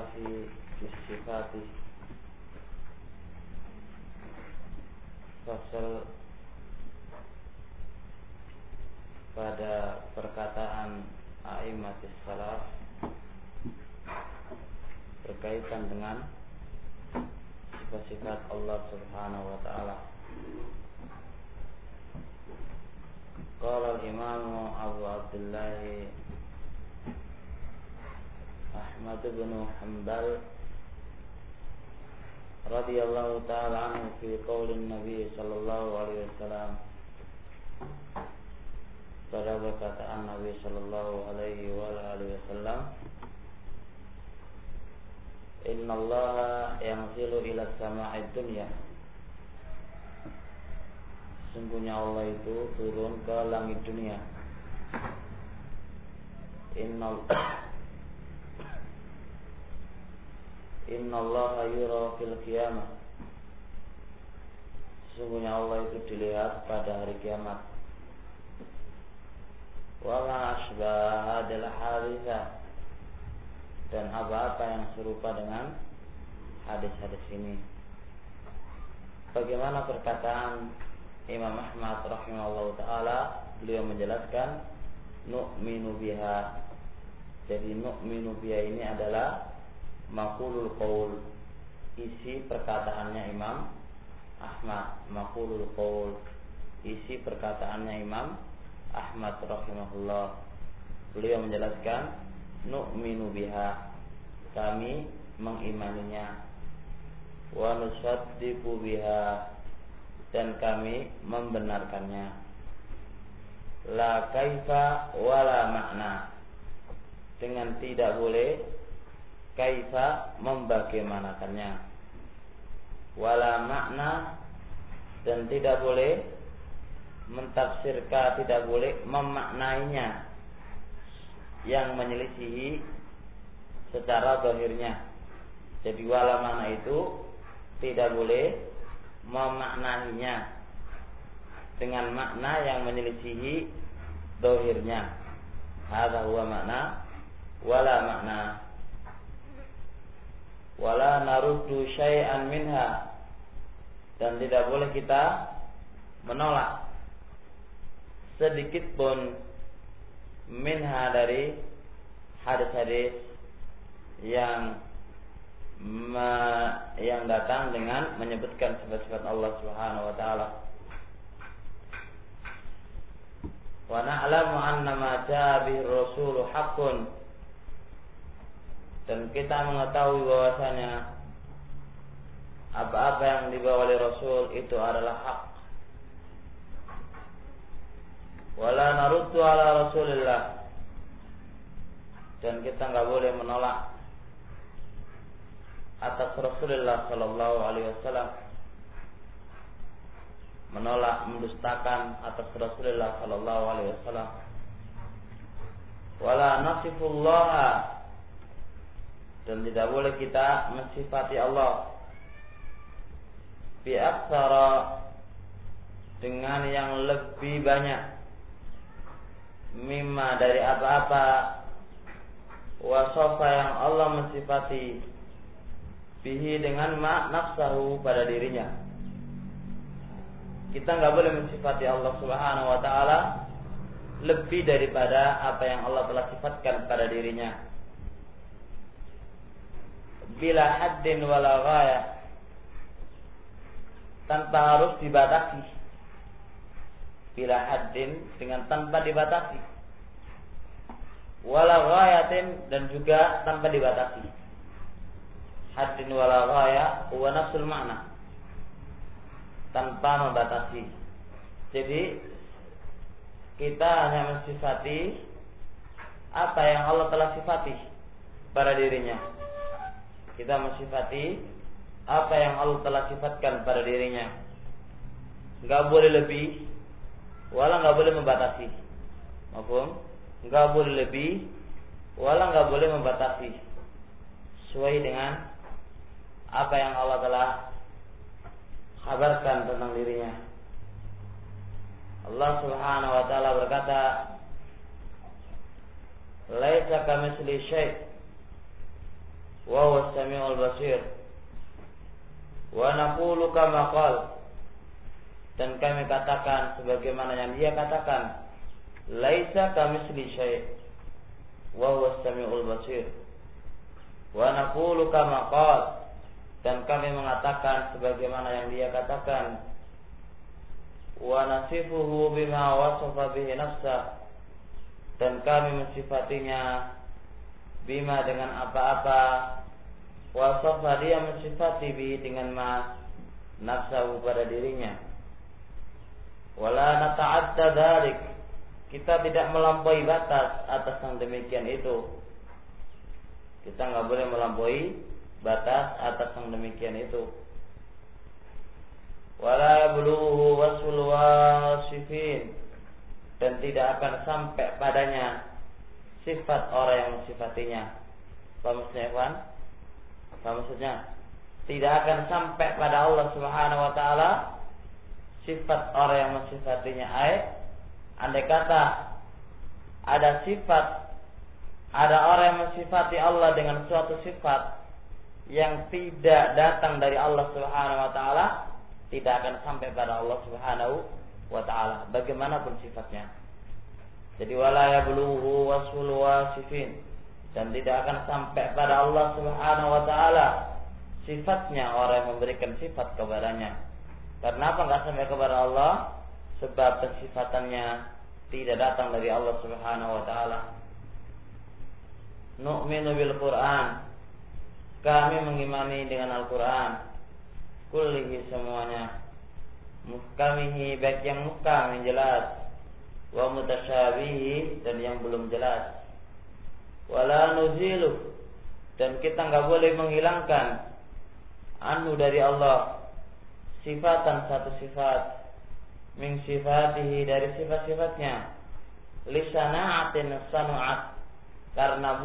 ikhtirafi bisifati. Fasal pada perkataan a'immatis salaf berkaitan dengan sifat-sifat Allah Subhanahu wa taala. Qala al-Imam Abu Abdullah Ahmad bin Hanbal radhiyallahu ta'ala anhu fi qaulin Nabi sallallahu alaihi wasallam, pada perkataan Nabi sallallahu alaihi wasallam, innallaha yanzilu ila sama'id dunya, sesungguhnya Allah itu turun ke langit dunia. Innallaha yura fil qiyamah, sesungguhnya Allah itu dilihat pada hari kiamat. Wa ma asbaha hadil haditha, dan apa-apa yang serupa dengan hadis-hadis ini. Bagaimana perkataan Imam Ahmad rahimahullah ta'ala, beliau menjelaskan nu'minu biha. Jadi nu'minu biha ini adalah maqulul qaul, isi perkataannya Imam Ahmad. Maqulul qaul, isi perkataannya Imam Ahmad rahimahullah. Beliau menjelaskan nu'minu biha, kami mengimaninya. Wa nusaddiqu biha, dan kami membenarkannya. La kaifa wala makna, dengan tidak boleh kaifa membagaimanakannya, wala makna, dan tidak boleh mentafsirkan, tidak boleh memaknainya yang menyelisihi secara zahirnya. Jadi wala makna itu tidak boleh memaknainya dengan makna yang menyelisihi zahirnya. Hadza huwa makna wala makna. Wala naruddu syai'an minha, dan tidak boleh kita menolak sedikit pun minha, dari hadis-hadis yang datang dengan menyebutkan sifat-sifat Allah Subhanahu wa taala. Wa na'lamu anna ma jaa bihi ar-rasulu haqqun, dan kita mengetahui bahwasanya apa-apa yang dibawa oleh Rasul itu adalah hak. Wala naruddu ala Rasulillah, dan kita enggak boleh menolak atas Rasulullah sallallahu alaihi wasallam, menolak, mendustakan atas Rasulullah sallallahu alaihi wasallam. Wala nasifullaha, dan tidak boleh kita mensifati Allah bi aktsara, dengan yang lebih banyak, mimma, dari apa-apa, wasofa, yang Allah mensifati, bihi, dengan ma nafsahu, pada dirinya. Kita enggak boleh mensifati Allah Subhanahu wa taala lebih daripada apa yang Allah telah sifatkan pada dirinya. Bila haddin wala ghayah, tanpa harus dibatasi. Bila haddin, dengan tanpa dibatasi. Wala ghayatin, dan juga tanpa dibatasi. Haddin wala ghayah huwa nafsul makna, tanpa membatasi. Jadi kita hanya mensifati apa yang Allah telah sifati pada dirinya. Kita mensifati apa yang Allah telah sifatkan pada dirinya. Enggak boleh lebih, wala enggak boleh membatasi. Mafhum? Enggak boleh lebih, wala enggak boleh membatasi, sesuai dengan apa yang Allah telah kabarkan tentang dirinya. Allah Subhanahu wa taala berkata, laisa kamitsli syai', wa huwas samiul basir. Wa naqulu kama qala, dan kami katakan sebagaimana yang dia katakan, laisa kamitsli syai' wa huwas samiul basir. Wa naqulu kama qala, dan kami mengatakan sebagaimana yang dia katakan, wa nasifuhu bima wasafa bihi nafsa, dan kami mensifatinya bima dengan apa-apa wasafa dia mensifati bihi dengan ma nafsahu pada dirinya. Wala nata'adda dzalik, kita tidak melampaui batas atas yang demikian itu. Kita enggak boleh melampaui batas atas yang demikian itu. Wala yablughu wasful wasifin, dan tidak akan sampai padanya sifat orang yang mensifatinya. Apa maksudnya, Ikhwan? Apa maksudnya? Tidak akan sampai pada Allah Subhanahu wa taala sifat orang yang mensifatinya. Andai kata ada orang yang mensifati Allah dengan suatu sifat yang tidak datang dari Allah Subhanahu wa taala, tidak akan sampai pada Allah Subhanahu wa taala bagaimanapun sifatnya. Jadi wala yablughu wasful wasifin, dan tidak akan sampai pada Allah Subhanahu wa taala sifatnya orang yang memberikan sifat kepadanya. Karena apa enggak sampai kepada Allah? Sebab pensifatannya tidak datang dari Allah Subhanahu wa taala. Nu'minu bil Qur'an, kami mengimani dengan Al-Qur'an, kullihi semuanya, muhkamihi baik yang muhkam yang jelas, wa mutasyabihi dan yang belum jelas. Wala nuzilu, dan kita enggak boleh menghilangkan anhu dari Allah sifatan satu sifat, min sifatihi dari sifat-sifatnya, lisana'atin sanu'at, karena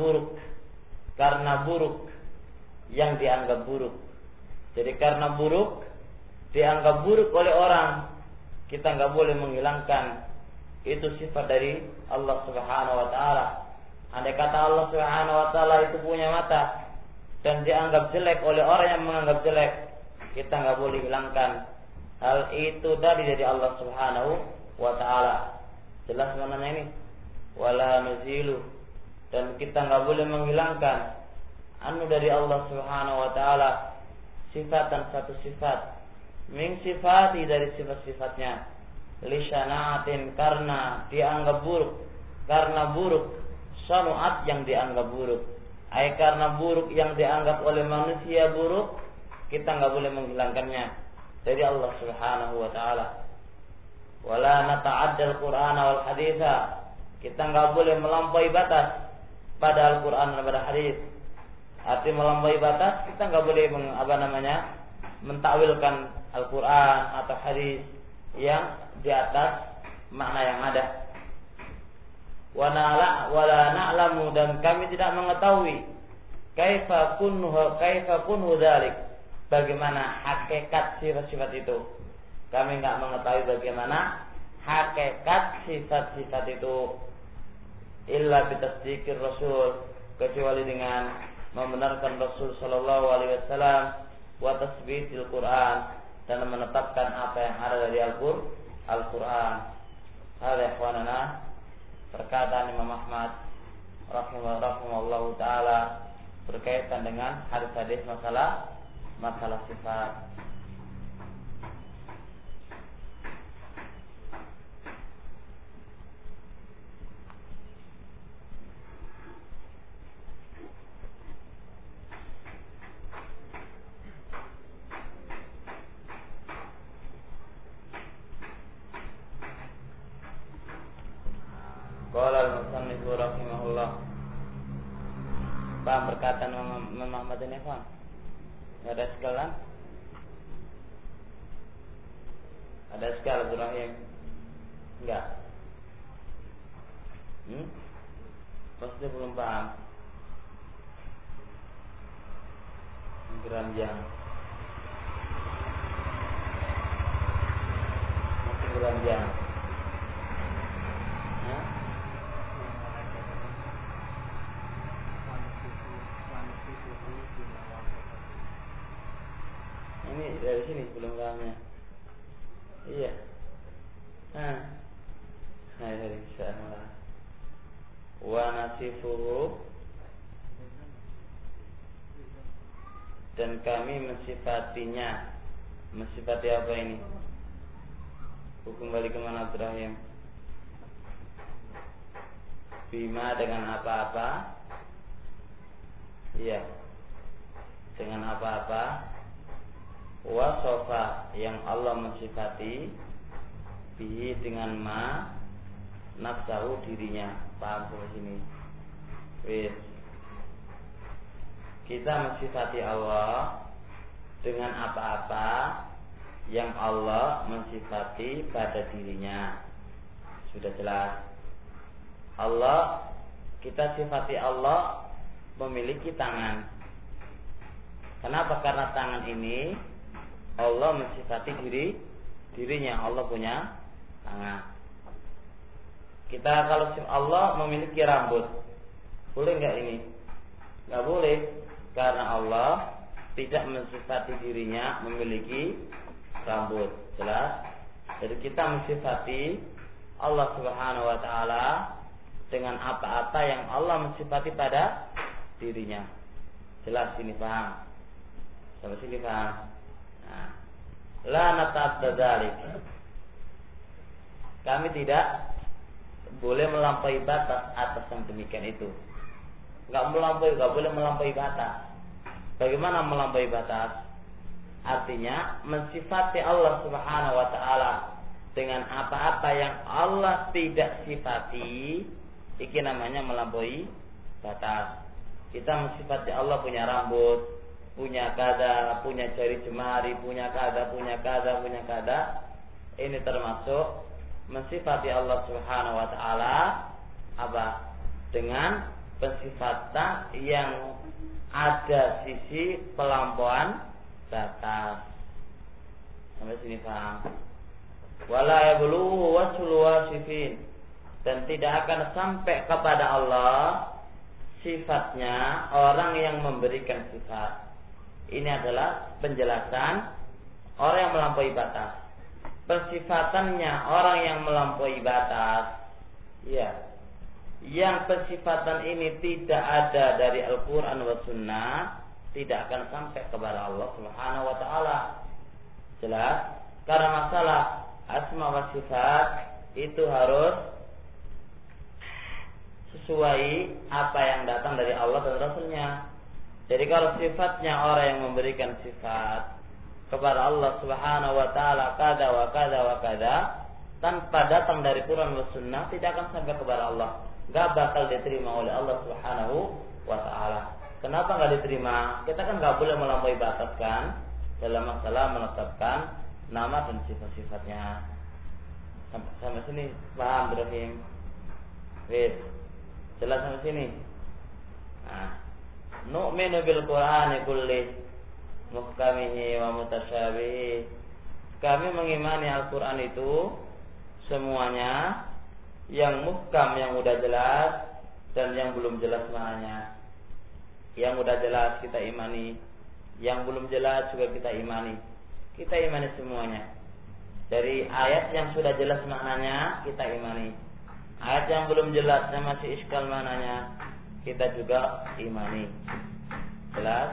buruk yang dianggap buruk. Jadi karena buruk dianggap buruk oleh orang, kita enggak boleh menghilangkan itu sifat dari Allah Subhanahu wa taala. Andai kata Allah Subhanahu wa taala itu punya mata dan dianggap jelek oleh orang yang menganggap jelek, kita enggak boleh hilangkan hal itu dari Allah Subhanahu wa taala. Jelas maknanya ini? Wala nuzilu, dan kita enggak boleh menghilangkan anu dari Allah Subhanahu wa taala sifatan satu sifat, min sifati dari sifat-sifatnya, lisana'atin karena dianggap buruk, karena buruk, sanu'at yang dianggap buruk, karena buruk yang dianggap oleh manusia buruk, kita enggak boleh menghilangkannya dari Allah Subhanahu wa taala. Wala nata'addal Qur'ana wal haditsa, kita enggak boleh melampaui batas pada Al-Qur'an dan pada hadis. Arti melampaui batas, kita enggak boleh mentakwilkan Al-Qur'an atau hadis yang di atas makna yang ada. Wala na'lamu, dan kami tidak mengetahui kaifa kunhu dzalik, bagaimana hakikat sifat-sifat itu. Kami enggak mengetahui bagaimana hakikat sifat-sifat itu, illa bitasdiqir rasul, kecuali dengan membenarkan Rasul sallallahu alaihi wasallam, wa tasbitil Quran, dan menetapkan apa yang ada dari Al-Quran. Hal ikhwanana, perkataan Imam Ahmad rahimahullahu taala berkaitan dengan hadis-hadis masalah sifat. Qala al-musannif rahimahullah. Paham perkataan Imam Ahmad ini, Pak? Enggak ada segalan? Ada sekal Ibrahim? Enggak. Pasti belum paham. Geranjang. Masih geranjang. ini dari sini belum pahamnya. Iya. Nah, dari sana. Wa nasifuhu, dan kami mensifatinya. Mensifati apa ini? Hukum balik kemana Ibrahim? Bima dengan apa-apa. Iya, dengan apa-apa. Wasofa, yang Allah mensifati. Bihi, dengan ma. Nafsahu, dirinya. Paham sampai sini? Wis. Kita mensifati Allah dengan apa-apa yang Allah mensifati pada dirinya. Sudah jelas. Allah, kita sifati Allah memiliki tangan. Kenapa? Karena tangan ini Allah mensifati dirinya. Allah punya tangan. Kita kalau Allah memiliki rambut, boleh nggak ini? Nggak boleh, karena Allah tidak mensifati dirinya memiliki rambut. Jelas? Jadi kita mensifati Allah Subhanahu wa taala dengan apa-apa yang Allah mensifati pada dirinya. Jelas ini, paham? Sampai sini paham? Nah, la nata'adda dzalik. Kami tidak boleh melampaui batas atas yang demikian itu. Enggak boleh melampaui batas. Bagaimana melampaui batas? Artinya mensifati Allah Subhanahu wa taala dengan apa-apa yang Allah tidak sifati, iki namanya melampaui batas. Kita mensifati Allah punya rambut, punya kada, punya jari jemari, punya kada. Ini termasuk mensifati Allah Subhanahu wa taala apa? Dengan pensifatan yang ada sisi pelampauan batas. Sampai sini paham? Wala yablughu wasul wasifin, dan tidak akan sampai kepada Allah sifatnya orang yang memberikan sifat. Ini adalah penjelasan orang yang melampaui batas. Pensifatannya orang yang melampaui batas, ya, yang pensifatan ini tidak ada dari Al-Quran wa Sunnah, tidak akan sampai kepada Allah Subhanahu wa taala. Jelas? Karena masalah asma wa sifat itu harus sesuai apa yang datang dari Allah dan Rasulnya. Jadi kalau sifatnya orang yang memberikan sifat kepada Allah Subhanahu wa taala kada wa kada wa kada tanpa datang dari Quran wa Sunnah, tidak akan sampai kepada Allah. Gak bakal diterima oleh Allah Subhanahu wa taala. Kenapa gak diterima? Kita kan gak boleh melampaui batas kan dalam masalah menetapkan nama dan sifat-sifatnya. Sampai sini paham Ibrahim? Wis. Jelas sampai sini? Nah, nu'minu bil Qur'ani kulli muhkamihi wa mutasyabihi. Kami mengimani Al-Qur'an itu semuanya, yang muhkam, yang udah jelas, dan yang belum jelas maknanya. Yang udah jelas kita imani, yang belum jelas juga kita imani. Kita imani semuanya. Dari ayat yang sudah jelas maknanya kita imani. Ayat yang belum jelas dan masih iskal maknanya kita juga imani. Jelas?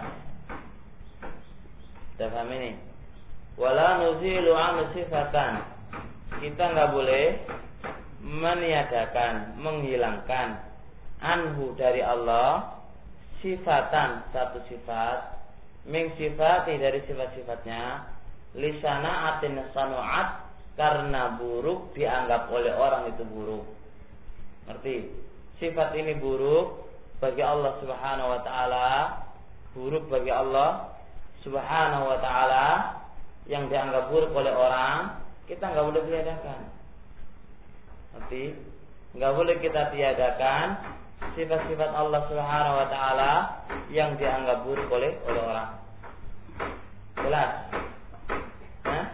Sudah paham ini? Wala nuzilu an sifatan. Kita enggak boleh meniadakan, menghilangkan anhu dari Allah sifatan, satu sifat, min sifati dari sifat-sifatnya, lisana atin sanuat, karena buruk dianggap oleh orang itu buruk. Ngerti? Sifat ini buruk bagi Allah Subhanahu wa taala, buruk bagi Allah Subhanahu wa taala, yang dianggap buruk oleh orang, kita enggak boleh tiadakan. Ngerti? Enggak boleh kita tiadakan sifat-sifat Allah Subhanahu wa taala yang dianggap buruk oleh orang. Jelas? Hah?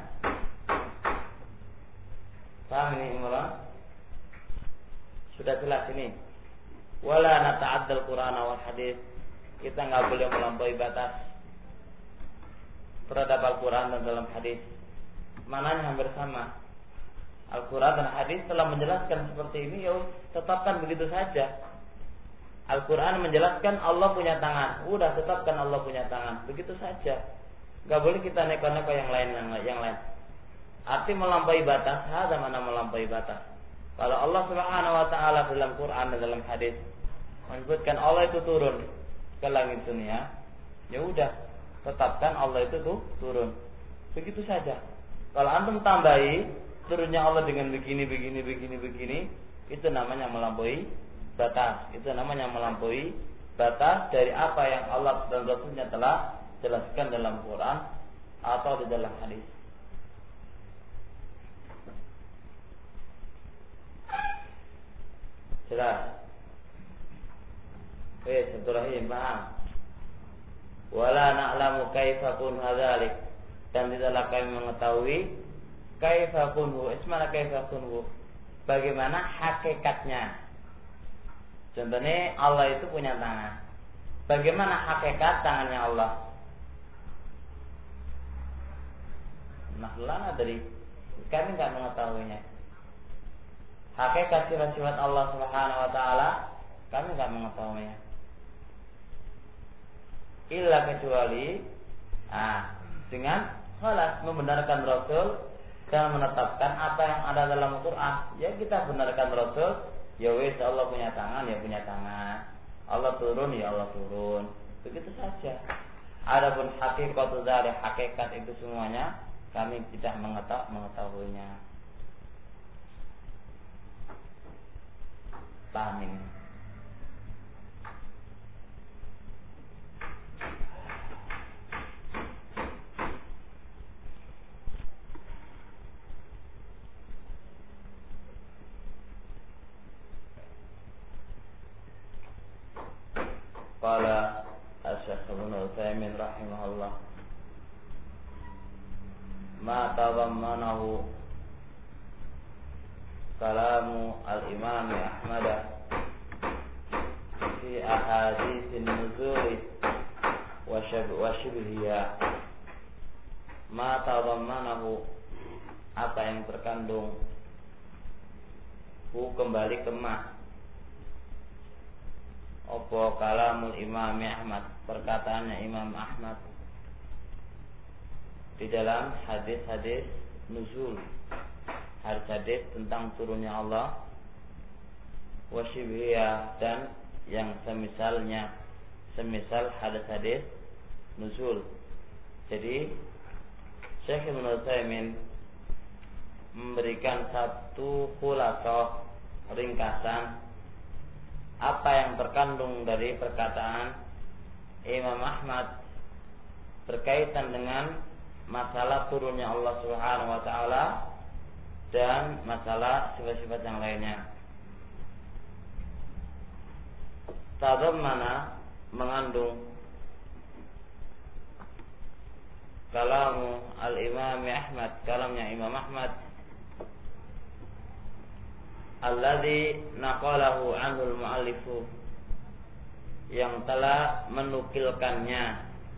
Paham ini Imran? Sudah jelas ini. Wala nata'addal Qur'an wal hadis. Kita enggak boleh melampaui batas. terhadap Al-Quran dan dalam hadis. Maknanya hampir sama. Al-Quran dan hadis telah menjelaskan seperti ini, ya tetapkan begitu saja. Al-Quran menjelaskan Allah punya tangan, udah tetapkan Allah punya tangan, begitu saja. Gak boleh kita neko-neko yang lain. Arti melampaui batas, ada mana melampaui batas. Kalau Allah Subhanahu wa taala dalam Quran dan dalam hadis menyebutkan Allah itu turun ke langit dunia, ya udah, tetapkan Allah itu tuh turun. Begitu saja. Kalau antum tambahi turunnya Allah dengan begini, itu namanya melampaui batas. Itu namanya melampaui batas dari apa yang Allah dan Rasulnya telah jelaskan dalam Quran atau di dalam hadis. Jelas? Silaturahim, paham? Wala na'lamu kaifa kun hadzalik, dan tidaklah kami mengetahui kaifa kunhu, ismana kaifa kunhu, bagaimana hakikatnya. Contohnya Allah itu punya tangan. Bagaimana hakikat tangannya Allah? Nah, lana dari kami enggak mengetahuinya. Hakikat sifat-sifat Allah Subhanahu wa taala kami enggak mengetahuinya. Illa kecuali dengan khalas membenarkan Rasul dan menetapkan apa yang ada dalam Al-Quran. Ya kita benarkan Rasul, ya wis Allah punya tangan, ya punya tangan. Allah turun, ya Allah turun. Begitu saja. Adapun hakikat dari hakikat itu semuanya kami tidak mengetahuinya. Paham ini? Qala Asy-Syaikh Ibnu Utsaimin rahimahullah, ma tadammanahu kalamu al-Imam Ahmad fi ahaditsin nuzul wa syibhiha. Ma tadammanahu, apa yang terkandung, kembali ke ma, opo kalamul Imam Ahmad, perkataannya Imam Ahmad di dalam hadis-hadis nuzul, hadis-hadis tentang turunnya Allah, wasyibhiyah, dan yang semisalnya, semisal hadis-hadis nuzul. Jadi Syekh Ibnu Utsaimin memberikan satu khulasah, ringkasan apa yang terkandung dari perkataan Imam Ahmad berkaitan dengan masalah turunnya Allah Subhanahu wa taala dan masalah sifat-sifat yang lainnya. Tadammana, mengandung, kalamu al-Imam Ahmad, kalamnya Imam Ahmad, alladzi naqalahu anhul muallifu, yang telah menukilkannya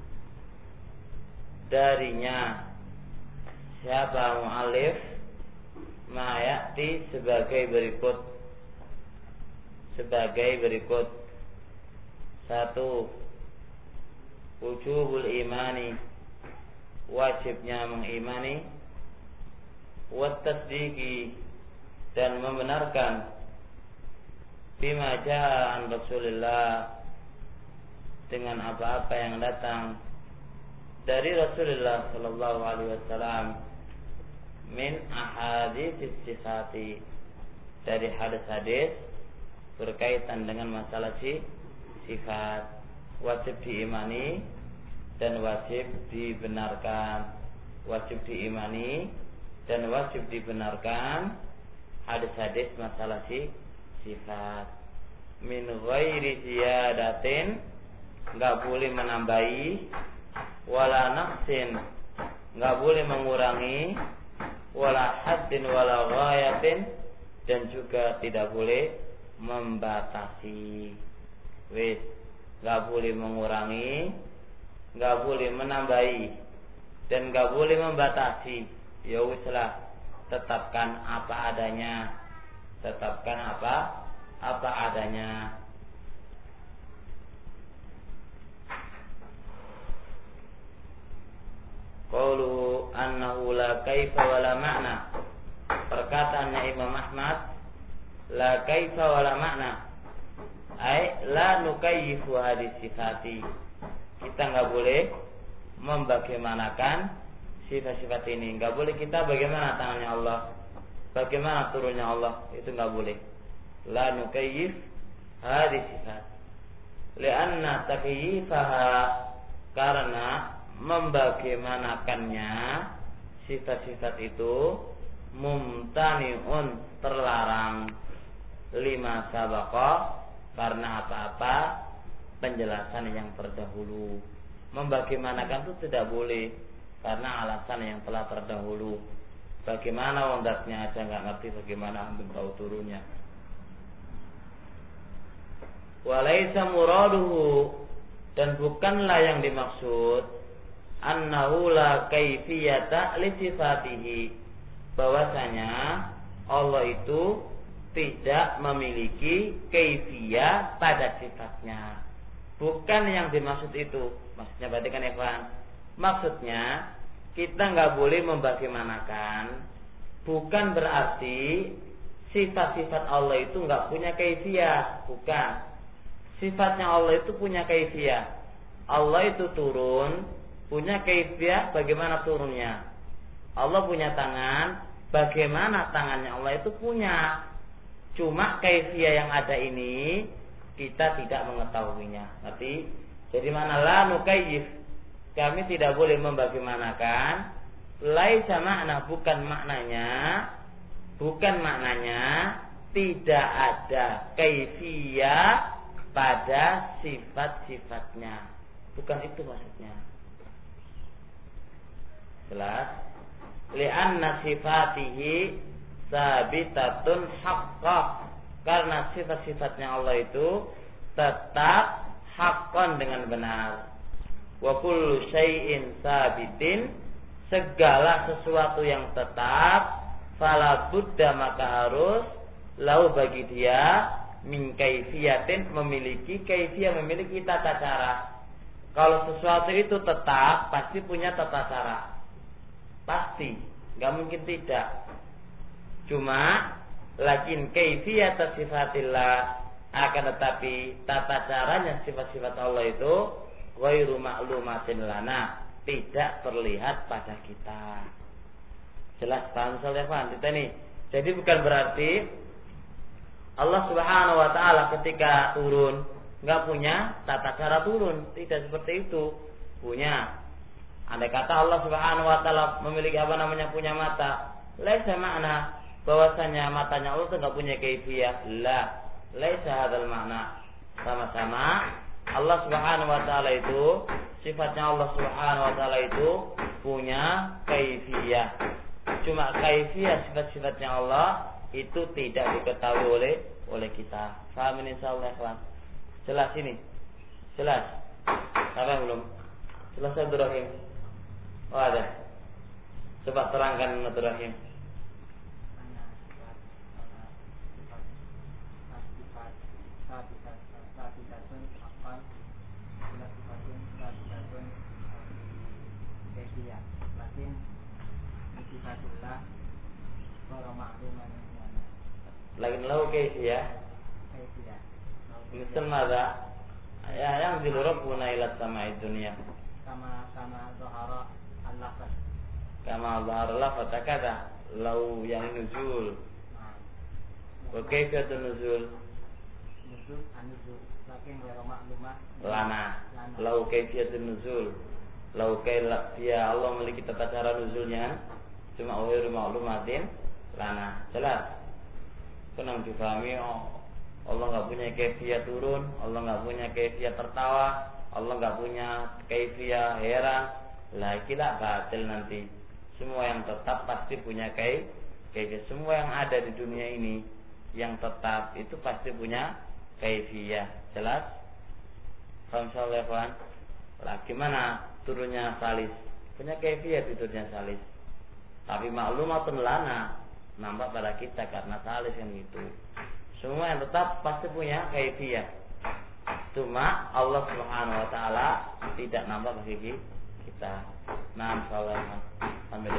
darinya siapa muallif, ma ya'ti, sebagai berikut. Satu, wujubul imani, wajibnya mengimani, wat tasdiqi, dan membenarkan, bima jaa an Rasulillah, dengan apa-apa yang datang dari Rasulullah sallallahu alaihi wasallam, min ahaditsis sifati, dari hadis-hadis berkaitan dengan masalah sifat. Wajib diimani dan wajib dibenarkan. Wajib diimani dan wajib dibenarkan hadis-hadis masalah sifat. Min ghairi ziyadatin, enggak boleh menambahi, wala naqsin, enggak boleh mengurangi, wala haddin wala ghayatin, dan juga tidak boleh membatasi. Wis, enggak boleh mengurangi, enggak boleh menambahi, dan nggak boleh membatasi. Ya wislah, tetapkan apa adanya, tetapkan apa adanya. Qaulu annahu la kaifa wala ma'na. Perkataannya Imam Ahmad, la kaifa wala ma'na, ai la nukayyifu hadis sifati. Kita nggak boleh membagaimanakan sifat-sifat ini. Nggak boleh kita bagaimana tangannya Allah, bagaimana turunnya Allah, itu nggak boleh. La nukayyif hadis sifat. Lianna takyifaha, karena membagaimanakannya sifat-sifat itu mumtani'un, terlarang, lima sabaqa, karena apa-apa penjelasan yang terdahulu. Membagaimanakan itu tidak boleh karena alasan yang telah terdahulu. Bagaimana wondatnya aja nggak ngerti, bagaimana antum tahu turunnya. Walaisa muraduhu, dan bukanlah yang dimaksud annahu la kaifiyata li sifatihi, bahwasanya Allah itu tidak memiliki kaifiyah pada sifatnya. Bukan yang dimaksud itu. Maksudnya berarti kan Evan, maksudnya kita nggak boleh membagaimanakan. Bukan berarti sifat-sifat Allah itu nggak punya kaifiyah. Bukan. Sifatnya Allah itu punya kaifiyah. Allah itu turun, punya kaifiyah bagaimana turunnya. Allah punya tangan, bagaimana tangannya Allah itu punya. Cuma kaifiyah yang ada ini kita tidak mengetahuinya. Nanti jadi mana la nukayyif, kami tidak boleh membagaimanakan. Laisa makna, bukan maknanya tidak ada kaifiyah pada sifat-sifatnya. Bukan itu maksudnya. Jelas? Li'anna sifatihi sabitatun haqqah, karena sifat-sifatnya Allah itu tetap haqqan dengan benar. Wa kullu syai'in sabitin, segala sesuatu yang tetap, fala budda, maka harus, lau bagi dia, min kaifiyatin, memiliki kaifiyah, memiliki tata cara. Kalau sesuatu itu tetap, pasti punya tata cara. Pasti, nggak mungkin tidak. Cuma lakin kaifiyat sifatillah, akan tetapi tata caranya sifat-sifat Allah itu ghairu ma'lumatin lana, tidak terlihat pada kita. Jelas paham soalnya paham kita nih. Jadi bukan berarti Allah Subhanahu wa taala ketika turun enggak punya tata cara turun, tidak seperti itu. Punya. Andai kata Allah Subhanahu wa taala memiliki punya mata, laisa makna bahwasanya matanya Allah itu enggak punya kaifiyah. La, laisa hadzal makna. Sama-sama Allah Subhanahu wa taala itu, sifatnya Allah Subhanahu wa taala itu punya kaifiyah. Cuma kaifiyah sifat-sifatnya Allah itu tidak diketahui oleh kita. Paham ini insyaallah, ikhwan? Jelas ini? Jelas? Sampai belum? Jelas Abdul Rahim? Oh ada. Coba terangkan Abdul Rahim. Lakin lahu kaifiyah. Misal mada? Ya, yang dilurabuna ila sama'i dunia. Kama zahara al-lafaz. Kama zahara al-lafaz kata lau yang nuzul. Wa kaifiyatun nuzul? Nuzul an-nuzul. Lakin ghairu ma'lumah. Lana. Lau kaifiyatun nuzul. Lau kaifiyah Allah memiliki tata cara nuzulnya. Cuma ghairu ma'lumatin lana. Jelas? Senang difahami. Allah nggak punya kaifiyah turun, Allah nggak punya kaifiyah tertawa, Allah nggak punya kaifiyah heran. Lah ikilah batil nanti. Semua yang tetap pasti punya kaifiyah. Semua yang ada di dunia ini yang tetap itu pasti punya kaifiyah. Jelas? Insyaallah, kawan. Lah gimana turunnya salis? punya kaifiyat tidurnya salis. Tapi maklumatun lana, nampak pada kita karena salis kan gitu. Semua yang tetap pasti punya kaifiyat. Cuma Allah Subhanahu wa taala tidak nampak bagi kita. Nah, insyaallah sampai